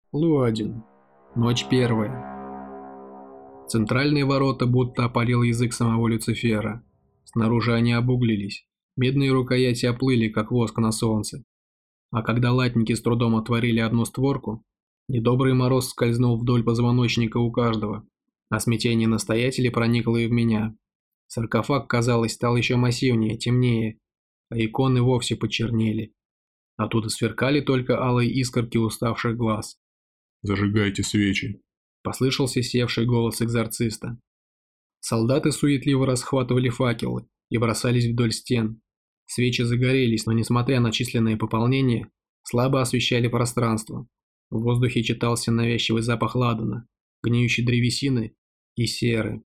Луадин. Ночь первая. Центральные ворота будто опалил язык самого Люцифера. Снаружи они обуглились. Медные рукояти оплыли, как воск на солнце. А когда латники с трудом отворили одну створку, недобрый мороз скользнул вдоль позвоночника у каждого, а смятение настоятеля проникло и в меня. Саркофаг, казалось, стал еще массивнее, темнее, а иконы вовсе почернели. Оттуда сверкали только алые искорки уставших глаз. «Зажигайте свечи», – послышался севший голос экзорциста. Солдаты суетливо расхватывали факелы и бросались вдоль стен. Свечи загорелись, но, несмотря на численное пополнение, слабо освещали пространство. В воздухе читался навязчивый запах ладана, гниющей древесины и серы.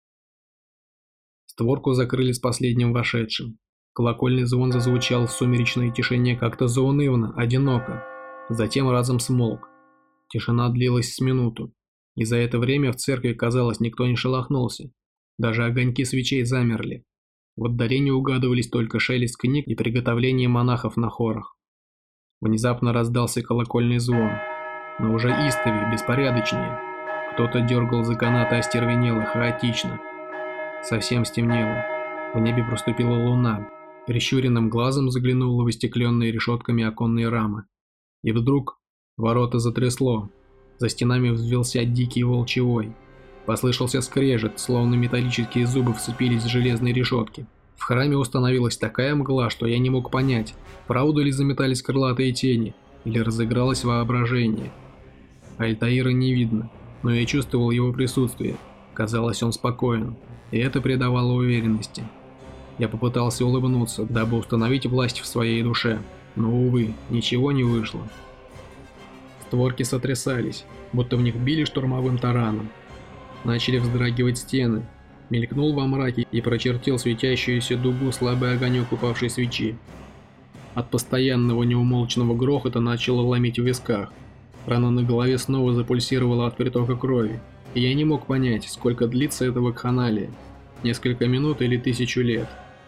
Створку закрыли с последним вошедшим. Колокольный звон зазвучал в сумеречной тишине как-то заунывно, одиноко. Затем разом смолк. Тишина длилась с минуту, и за это время в церкви, казалось, никто не шелохнулся. Даже огоньки свечей замерли. В отдалении угадывались только шелест книг и приготовление монахов на хорах. Внезапно раздался колокольный звон, но уже истовее, беспорядочнее. Кто-то дергал за канаты остервенело, хаотично. Совсем стемнело. В небе проступила луна. Прищуренным глазом заглянула в остекленные решетками оконные рамы. И вдруг ворота затрясло. За стенами взвился дикий волчий вой. Послышался скрежет, словно металлические зубы вцепились в железные решетки. В храме установилась такая мгла, что я не мог понять, правда ли заметались крылатые тени, или разыгралось воображение. Альтаира не видно, но я чувствовал его присутствие. Казалось, он спокоен, и это придавало уверенности. Я попытался улыбнуться, дабы установить власть в своей душе, но, увы, ничего не вышло. Створки сотрясались, будто в них били штурмовым тараном. Начали вздрагивать стены. Мелькнул во мраке и прочертил светящуюся дугу слабый огонек упавшей свечи. От постоянного неумолчного грохота начало ломить в висках. Рана на голове снова запульсировала от притока крови, и я не мог понять, сколько длится эта вакханалия. Несколько минут или 1000 лет.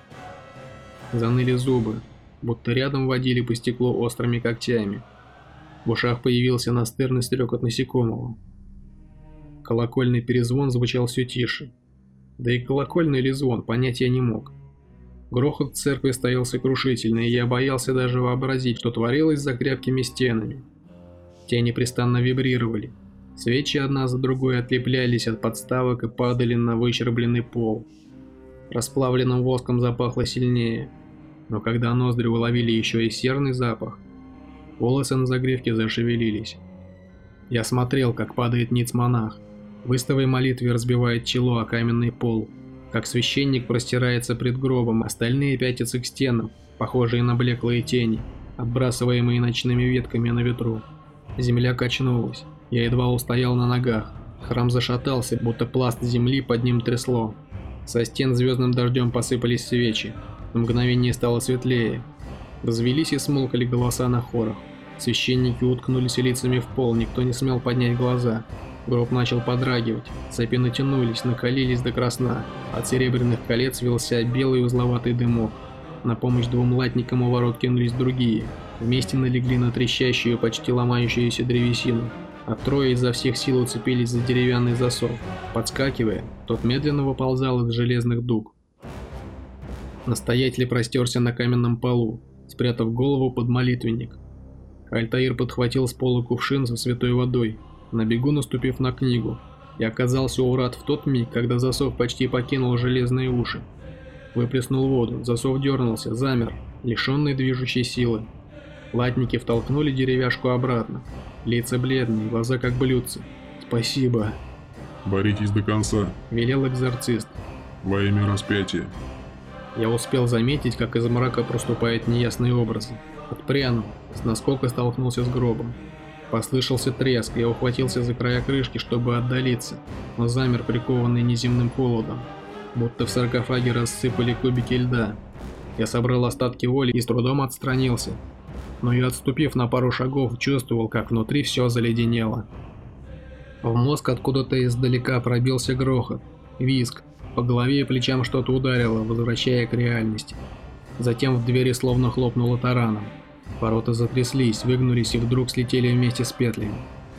Заныли зубы, будто рядом водили по стеклу острыми когтями. В ушах появился настырный стрекот насекомого. Колокольный перезвон звучал все тише. Да и колокольный ли звон, понять я не мог. Грохот в церкви стоял сокрушительный, и я боялся даже вообразить, что творилось за крепкими стенами. Те непрестанно вибрировали. Свечи одна за другой отлеплялись от подставок и падали на выщербленный пол. Расплавленным воском запахло сильнее, но когда ноздри уловили еще и серный запах, волосы на загривке зашевелились. Я смотрел, как падает ниц-монах, в истовой молитве разбивает чело о каменный пол, как священник простирается пред гробом, остальные пятятся к стенам, похожие на блеклые тени, отбрасываемые ночными ветками на ветру. Земля качнулась, я едва устоял на ногах, храм зашатался, будто пласт земли под ним трясло. Со стен звездным дождем посыпались свечи, на мгновение стало светлее. Развелись и смолкали голоса на хорах. Священники уткнулись лицами в пол, никто не смел поднять глаза. Гроб начал подрагивать, цепи натянулись, накалились до красна. От серебряных колец вился белый узловатый дымок. На помощь двум латникам у ворот кинулись другие. Вместе налегли на трещащую, почти ломающуюся древесину. А трое изо всех сил уцепились за деревянный засов. Подскакивая, тот медленно выползал из железных дуг. Настоятель простерся на каменном полу, спрятав голову под молитвенник. Альтаир подхватил с пола кувшин со святой водой, на бегу наступив на книгу, и оказался у врат в тот миг, когда засов почти покинул железные уши. Выплеснул воду, засов дернулся, замер, лишенный движущей силы. Латники втолкнули деревяшку обратно. Лица бледные, глаза как блюдца. «Спасибо!» «Боритесь до конца», – велел экзорцист. «Во имя распятия». Я успел заметить, как из мрака проступают неясные образы. Отпрянул, с наскока столкнулся с гробом. Послышался треск, я ухватился за края крышки, чтобы отдалиться, но замер, прикованный неземным холодом. Будто в саркофаге рассыпали кубики льда. Я собрал остатки воли и с трудом отстранился. Но и отступив на пару шагов, чувствовал, как внутри все заледенело. В мозг откуда-то издалека пробился грохот, визг. По голове и плечам что-то ударило, возвращая к реальности. Затем в двери словно хлопнуло тараном. Ворота затряслись, выгнулись и вдруг слетели вместе с петлями.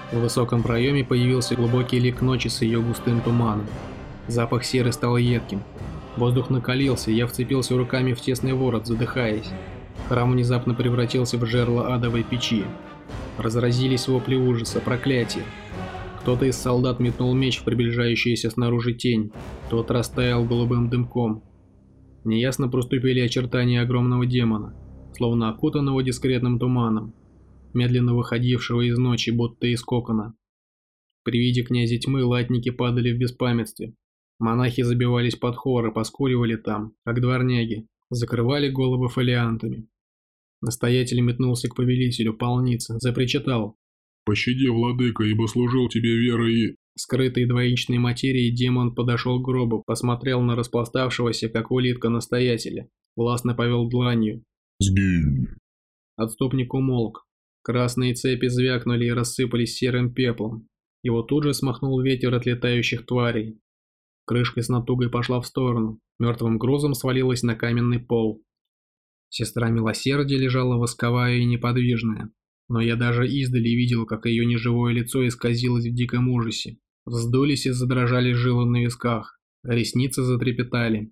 В высоком проеме появился глубокий лик ночи с ее густым туманом. Запах серы стал едким. Воздух накалился, я вцепился руками в тесный ворот, задыхаясь. Храм внезапно превратился в жерло адовой печи. Разразились вопли ужаса, проклятия. Кто-то из солдат метнул меч в приближающуюся снаружи тень. Тот растаял голубым дымком. Неясно проступили очертания огромного демона, словно окутанного дискретным туманом, медленно выходившего из ночи, будто из кокона. При виде князя тьмы латники падали в беспамятстве. Монахи забивались под хоры, поскуливали там, как дворняги, закрывали головы фолиантами. Настоятель метнулся к повелителю полницы, запричитал: «Пощади, владыка, ибо служил тебе верой и...» Скрытый двоичной материей демон подошел к гробу, посмотрел на распластавшегося, как улитка, настоятеля, властно повел дланью. «Сгинь!» Отступник умолк. Красные цепи звякнули и рассыпались серым пеплом. Его тут же смахнул ветер от летающих тварей. Крышка с натугой пошла в сторону, мертвым грузом свалилась на каменный пол. Сестра милосердия лежала восковая и неподвижная, но я даже издали видел, как ее неживое лицо исказилось в диком ужасе. Вздулись и задрожали жилы на висках, ресницы затрепетали.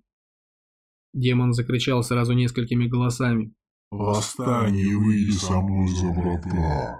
Демон закричал сразу несколькими голосами. «Восстань и выйди со мной за врата!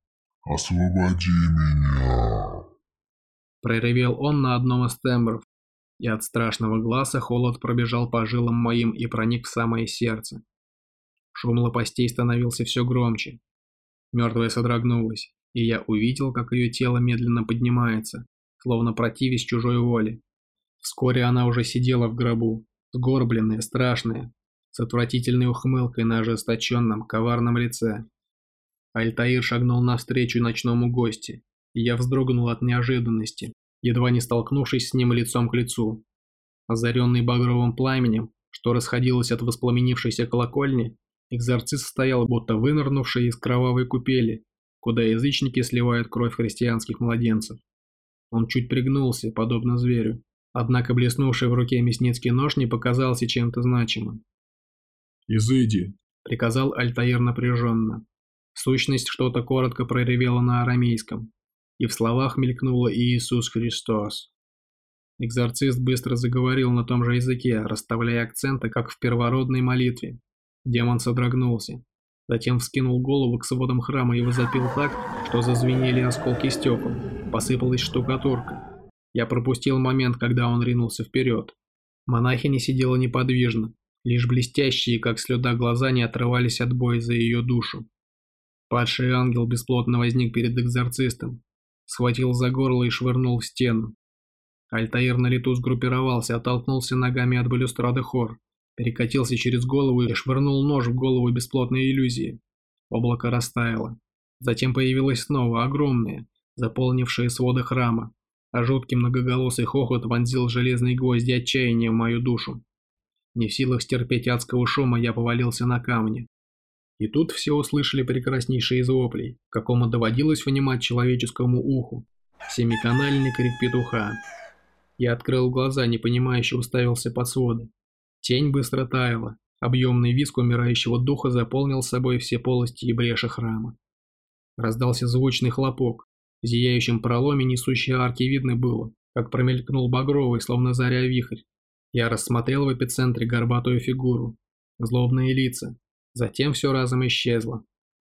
Освободи меня!» Проревел он на одном из тембров, и от страшного глаза холод пробежал по жилам моим и проник в самое сердце. Шум лопастей становился все громче. Мертвая содрогнулась, и я увидел, как ее тело медленно поднимается, словно противясь чужой воле. Вскоре она уже сидела в гробу, сгорбленная, страшная, с отвратительной ухмылкой на ожесточенном, коварном лице. Альтаир шагнул навстречу ночному гостю, и я вздрогнул от неожиданности, едва не столкнувшись с ним лицом к лицу. Озаренный багровым пламенем, что расходилось от воспламенившейся колокольни, экзорцист стоял, будто вынырнувший из кровавой купели, куда язычники сливают кровь христианских младенцев. Он чуть пригнулся, подобно зверю, однако блеснувший в руке мясницкий нож не показался чем-то значимым. «Изыди!» — приказал Альтаир напряженно. Сущность что-то коротко проревела на арамейском, и в словах мелькнуло «Иисус Христос». Экзорцист быстро заговорил на том же языке, расставляя акценты, как в первородной молитве. Демон содрогнулся, затем вскинул голову к сводам храма и возопил так, что зазвенели осколки стекол, посыпалась штукатурка. Я пропустил момент, когда он ринулся вперед. Монахиня сидела неподвижно, лишь блестящие, как слюда, глаза не отрывались от боя за ее душу. Падший ангел бесплотно возник перед экзорцистом, схватил за горло и швырнул в стену. Альтаир на лету сгруппировался, оттолкнулся ногами от балюстрады хор, перекатился через голову и швырнул нож в голову бесплотной иллюзии. Облако растаяло. Затем появилось снова, огромное, заполнившее своды храма, а жуткий многоголосый хохот вонзил железные гвозди отчаяния в мою душу. Не в силах стерпеть адского шума, я повалился на камни. И тут все услышали прекраснейшие из воплей, какому доводилось внимать человеческому уху. Семиканальный крик петуха. Я открыл глаза, непонимающе уставился под своды. Тень быстро таяла, объемный визг умирающего духа заполнил собой все полости и бреши храма. Раздался звучный хлопок. В зияющем проломе несущей арки видно было, как промелькнул багровый, словно заря вихрь. Я рассмотрел в эпицентре горбатую фигуру, злобные лица. Затем все разом исчезло.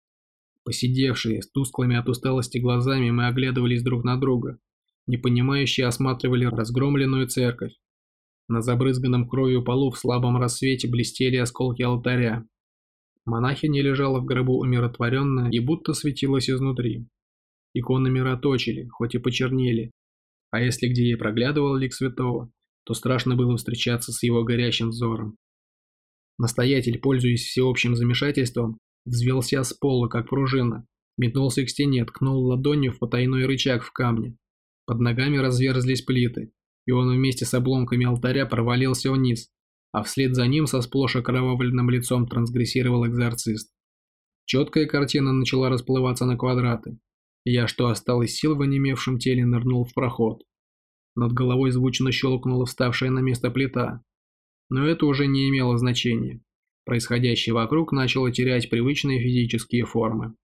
Посидевшие, с тусклыми от усталости глазами, мы оглядывались друг на друга, непонимающие осматривали разгромленную церковь. На забрызганном кровью полу в слабом рассвете блестели осколки алтаря. Монахиня лежала в гробу умиротворенная и будто светилась изнутри. Иконы мироточили, хоть и почернели, а если где и проглядывал лик святого, то страшно было встречаться с его горящим взором. Настоятель, пользуясь всеобщим замешательством, взвелся с пола, как пружина, метнулся к стене, ткнул ладонью в потайной рычаг в камне. Под ногами разверзлись плиты, и он вместе с обломками алтаря провалился вниз, а вслед за ним со сплошь окровавленным лицом трансгрессировал экзорцист. Четкая картина начала расплываться на квадраты. Я, что осталось сил в онемевшем теле, нырнул в проход. Над головой звучно щелкнула вставшая на место плита. Но это уже не имело значения. Происходящее вокруг начало терять привычные физические формы.